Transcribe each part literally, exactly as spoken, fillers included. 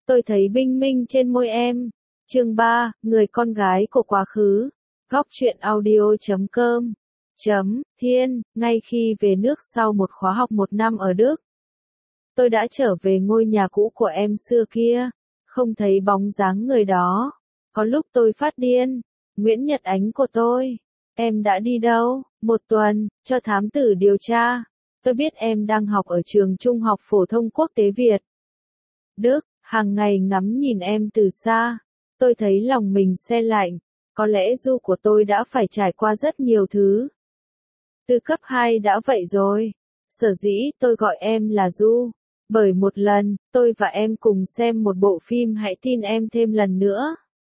tôi thấy binh minh trên môi em. Chương ba, người con gái của quá khứ. Góc truyện audio chấm com. Chấm, Thiên, ngay khi về nước sau một khóa học một năm ở Đức. Tôi đã trở về ngôi nhà cũ của em xưa kia, không thấy bóng dáng người đó. Có lúc tôi phát điên, Nguyễn Nhật Ánh của tôi, em đã đi đâu? Một tuần, cho thám tử điều tra. Tôi biết em đang học ở trường Trung học phổ thông quốc tế Việt Đức, hàng ngày ngắm nhìn em từ xa. Tôi thấy lòng mình se lạnh, có lẽ Du của tôi đã phải trải qua rất nhiều thứ. Từ cấp hai đã vậy rồi. Sở dĩ tôi gọi em là Du, bởi một lần, tôi và em cùng xem một bộ phim Hãy tin em thêm lần nữa.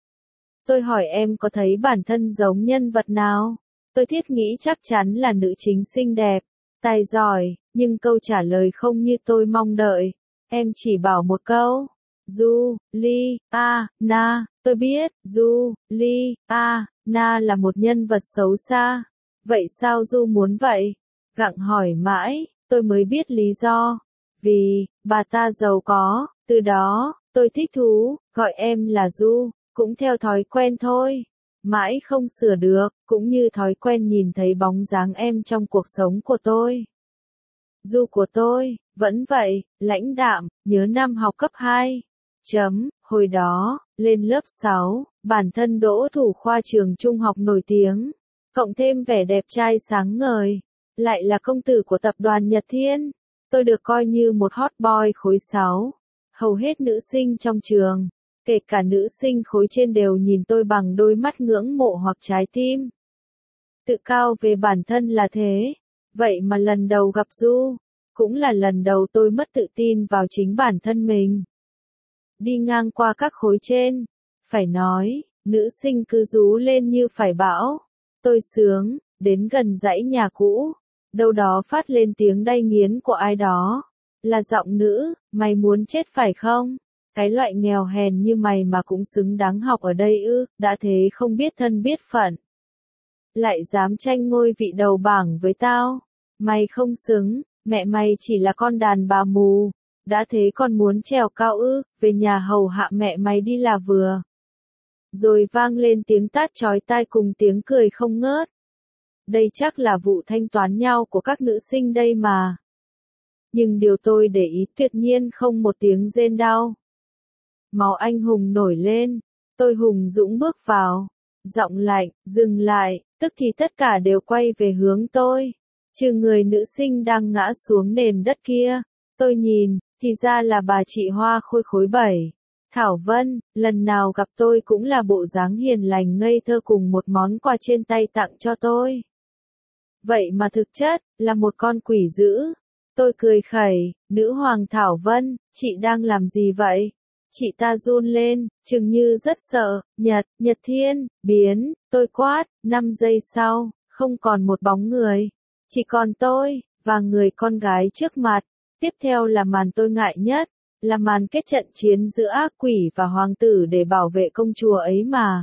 Tôi hỏi em có thấy bản thân giống nhân vật nào? Tôi thiết nghĩ chắc chắn là nữ chính xinh đẹp, tài giỏi, nhưng câu trả lời không như tôi mong đợi. Em chỉ bảo một câu, Du, Li, A, Na. Tôi biết, Du, Li, A, Na là một nhân vật xấu xa. Vậy sao Du muốn vậy? Gặng hỏi mãi, tôi mới biết lý do. Vì, bà ta giàu có, từ đó, tôi thích thú, gọi em là Du, cũng theo thói quen thôi. Mãi không sửa được, cũng như thói quen nhìn thấy bóng dáng em trong cuộc sống của tôi. Du của tôi, vẫn vậy, lãnh đạm, nhớ năm học cấp hai. Chấm, hồi đó, lên lớp sáu, bản thân đỗ thủ khoa trường trung học nổi tiếng, cộng thêm vẻ đẹp trai sáng ngời, lại là công tử của tập đoàn Nhật Thiên. Tôi được coi như một hot boy khối sáu. Hầu hết nữ sinh trong trường, kể cả nữ sinh khối trên đều nhìn tôi bằng đôi mắt ngưỡng mộ hoặc trái tim. Tự cao về bản thân là thế. Vậy mà lần đầu gặp Du, cũng là lần đầu tôi mất tự tin vào chính bản thân mình. Đi ngang qua các khối trên, phải nói, nữ sinh cứ rú lên như phải bão. Tôi sướng, đến gần dãy nhà cũ, đâu đó phát lên tiếng đay nghiến của ai đó. Là giọng nữ, mày muốn chết phải không? Cái loại nghèo hèn như mày mà cũng xứng đáng học ở đây ư, đã thế không biết thân biết phận. Lại dám tranh ngôi vị đầu bảng với tao. Mày không xứng, mẹ mày chỉ là con đàn bà mù. Đã thế còn muốn trèo cao ư, về nhà hầu hạ mẹ mày đi là vừa. Rồi vang lên tiếng tát chói tai cùng tiếng cười không ngớt. Đây chắc là vụ thanh toán nhau của các nữ sinh đây mà. Nhưng điều tôi để ý tuyệt nhiên không một tiếng rên đau. Máu anh hùng nổi lên, tôi hùng dũng bước vào. Giọng lạnh, dừng lại, tức thì tất cả đều quay về hướng tôi. Trừ người nữ sinh đang ngã xuống nền đất kia. Tôi nhìn, thì ra là bà chị Hoa Khôi khối bảy. Thảo Vân, lần nào gặp tôi cũng là bộ dáng hiền lành ngây thơ cùng một món quà trên tay tặng cho tôi. Vậy mà thực chất, là một con quỷ dữ. Tôi cười khẩy, nữ hoàng Thảo Vân, chị đang làm gì vậy? Chị ta run lên, chừng như rất sợ. Nhật, Nhật Thiên, biến, tôi quát. Năm giây sau, không còn một bóng người. Chỉ còn tôi, và người con gái trước mặt. Tiếp theo là màn tôi ngại nhất, là màn kết trận chiến giữa ác quỷ và hoàng tử để bảo vệ công chúa ấy mà.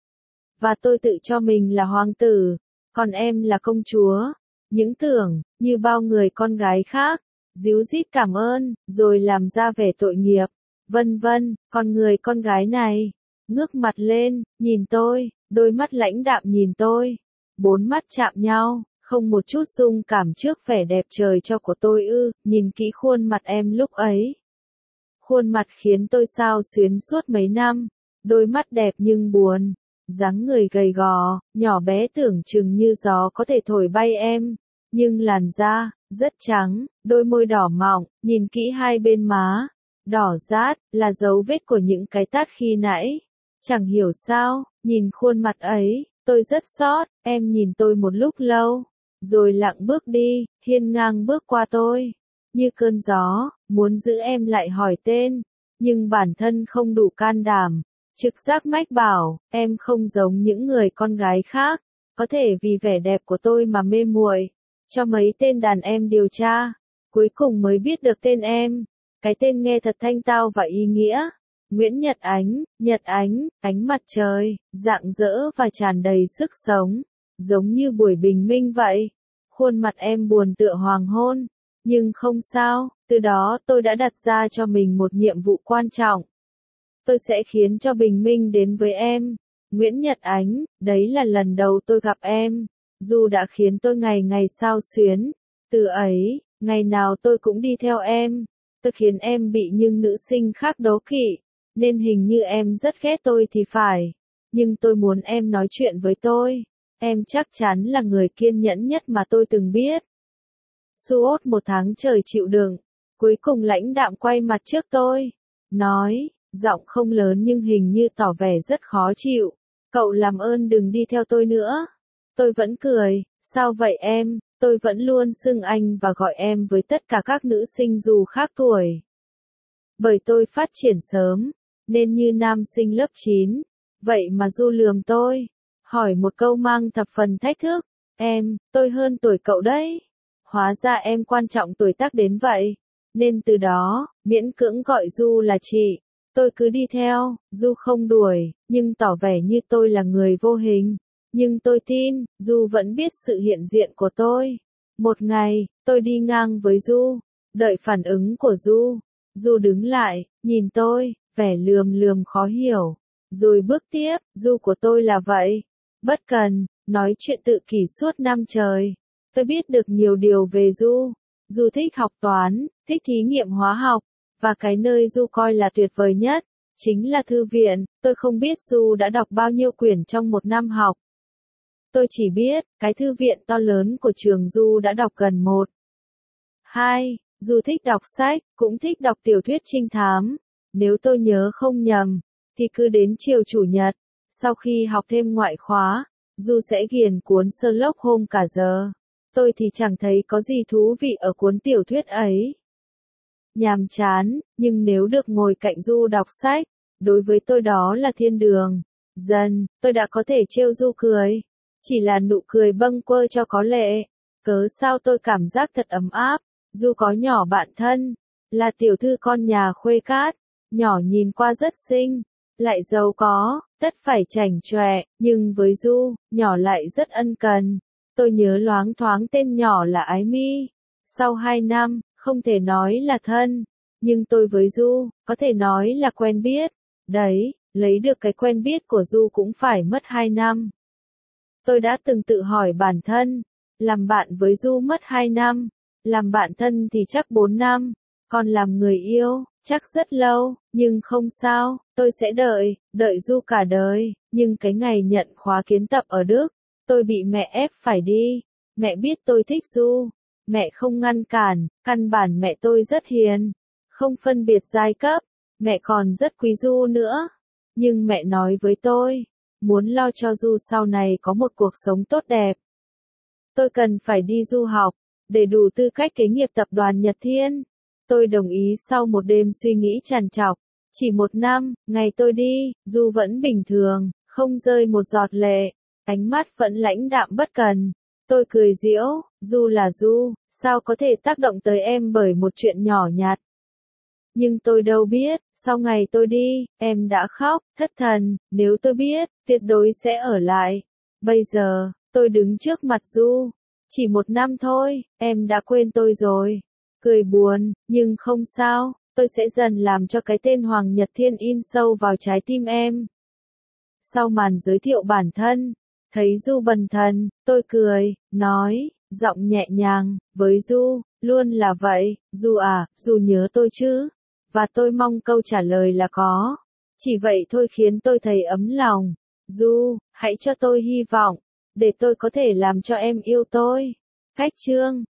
Và tôi tự cho mình là hoàng tử, còn em là công chúa. Những tưởng, như bao người con gái khác, díu dít cảm ơn, rồi làm ra vẻ tội nghiệp, vân vân. Còn người con gái này, ngước mặt lên, nhìn tôi, đôi mắt lãnh đạm nhìn tôi. Bốn mắt chạm nhau. Không một chút rung cảm trước vẻ đẹp trời cho của tôi ư, nhìn kỹ khuôn mặt em lúc ấy. Khuôn mặt khiến tôi xao xuyến suốt mấy năm, đôi mắt đẹp nhưng buồn, dáng người gầy gò, nhỏ bé tưởng chừng như gió có thể thổi bay em, nhưng làn da, rất trắng, đôi môi đỏ mọng, nhìn kỹ hai bên má, đỏ rát, là dấu vết của những cái tát khi nãy. Chẳng hiểu sao, nhìn khuôn mặt ấy, tôi rất xót, em nhìn tôi một lúc lâu. Rồi lặng bước đi, hiên ngang bước qua tôi. Như cơn gió, muốn giữ em lại hỏi tên. Nhưng bản thân không đủ can đảm. Trực giác mách bảo, em không giống những người con gái khác. Có thể vì vẻ đẹp của tôi mà mê muội. Cho mấy tên đàn em điều tra. Cuối cùng mới biết được tên em. Cái tên nghe thật thanh tao và ý nghĩa. Nguyễn Nhật Ánh, Nhật Ánh, ánh mặt trời, rạng rỡ và tràn đầy sức sống. Giống như buổi bình minh vậy. Khuôn mặt em buồn tựa hoàng hôn. Nhưng không sao, từ đó tôi đã đặt ra cho mình một nhiệm vụ quan trọng. tôi sẽ khiến cho bình minh đến với em. Nguyễn Nhật Ánh, đấy là lần đầu tôi gặp em. Du đã khiến tôi ngày ngày xao xuyến. Từ ấy, ngày nào tôi cũng đi theo em. Tôi khiến em bị những nữ sinh khác đố kỵ. Nên hình như em rất ghét tôi thì phải. Nhưng tôi muốn em nói chuyện với tôi. Em chắc chắn là người kiên nhẫn nhất mà tôi từng biết. Suốt một tháng trời chịu đựng. Cuối cùng lãnh đạm quay mặt trước tôi. Nói, giọng không lớn nhưng hình như tỏ vẻ rất khó chịu. Cậu làm ơn đừng đi theo tôi nữa. Tôi vẫn cười, sao vậy em, tôi vẫn luôn xưng anh và gọi em với tất cả các nữ sinh dù khác tuổi. Bởi tôi phát triển sớm, nên như nam sinh lớp chín. Vậy mà Du lườm tôi, hỏi một câu mang thập phần thách thức. Em, tôi hơn tuổi cậu đấy. Hóa ra em quan trọng tuổi tác đến vậy. Nên từ đó, miễn cưỡng gọi Du là chị. Tôi cứ đi theo, Du không đuổi, nhưng tỏ vẻ như tôi là người vô hình. Nhưng tôi tin, Du vẫn biết sự hiện diện của tôi. Một ngày, tôi đi ngang với Du, đợi phản ứng của Du. Du đứng lại, nhìn tôi, vẻ lườm lườm khó hiểu. Rồi bước tiếp, Du của tôi là vậy. Bất cần, nói chuyện tự kỷ suốt năm trời. Tôi biết được nhiều điều về Du. Du thích học toán, thích thí nghiệm hóa học. Và cái nơi Du coi là tuyệt vời nhất, chính là thư viện. Tôi không biết Du đã đọc bao nhiêu quyển trong một năm học. Tôi chỉ biết, cái thư viện to lớn của trường Du đã đọc gần một. Hai, Du thích đọc sách, cũng thích đọc tiểu thuyết trinh thám. Nếu tôi nhớ không nhầm, thì cứ đến chiều chủ nhật, sau khi học thêm ngoại khóa, Du sẽ ghiền cuốn Sherlock Holmes cả giờ. Tôi thì chẳng thấy có gì thú vị ở cuốn tiểu thuyết ấy. Nhàm chán, nhưng nếu được ngồi cạnh Du đọc sách, đối với tôi đó là thiên đường. Dần, tôi đã có thể trêu Du cười. Chỉ là nụ cười bâng quơ cho có lệ. Cớ sao tôi cảm giác thật ấm áp. Du có nhỏ bạn thân, là tiểu thư con nhà Khuê Cát. Nhỏ nhìn qua rất xinh, lại giàu có, tất phải chảnh chọe, nhưng với Du, nhỏ lại rất ân cần. Tôi nhớ loáng thoáng tên nhỏ là Ái Mi. Sau hai năm, không thể nói là thân, nhưng tôi với Du, có thể nói là quen biết. Đấy, lấy được cái quen biết của Du cũng phải mất hai năm. Tôi đã từng tự hỏi bản thân, làm bạn với Du mất hai năm, làm bạn thân thì chắc bốn năm, còn làm người yêu, chắc rất lâu, nhưng không sao, tôi sẽ đợi, đợi Du cả đời. Nhưng cái ngày nhận khóa kiến tập ở Đức, tôi bị mẹ ép phải đi. Mẹ biết tôi thích Du. Mẹ không ngăn cản, căn bản mẹ tôi rất hiền, không phân biệt giai cấp, mẹ còn rất quý Du nữa. Nhưng mẹ nói với tôi, muốn lo cho Du sau này có một cuộc sống tốt đẹp. Tôi cần phải đi du học, để đủ tư cách kế nghiệp tập đoàn Nhật Thiên. Tôi đồng ý sau một đêm suy nghĩ trằn trọc. Chỉ một năm, ngày tôi đi, Du vẫn bình thường, không rơi một giọt lệ, ánh mắt vẫn lãnh đạm bất cần. Tôi cười giễu, Du là Du, sao có thể tác động tới em bởi một chuyện nhỏ nhặt. Nhưng tôi đâu biết, sau ngày tôi đi, em đã khóc, thất thần, nếu tôi biết, tuyệt đối sẽ ở lại. Bây giờ, tôi đứng trước mặt Du. Chỉ một năm thôi, em đã quên tôi rồi. Cười buồn, nhưng không sao, tôi sẽ dần làm cho cái tên Hoàng Nhật Thiên in sâu vào trái tim em. Sau màn giới thiệu bản thân, thấy Du bần thần, tôi cười, nói, giọng nhẹ nhàng, với Du, luôn là vậy, Du à, Du nhớ tôi chứ? Và tôi mong câu trả lời là có. Chỉ vậy thôi khiến tôi thấy ấm lòng. Du, hãy cho tôi hy vọng, để tôi có thể làm cho em yêu tôi. Khách chương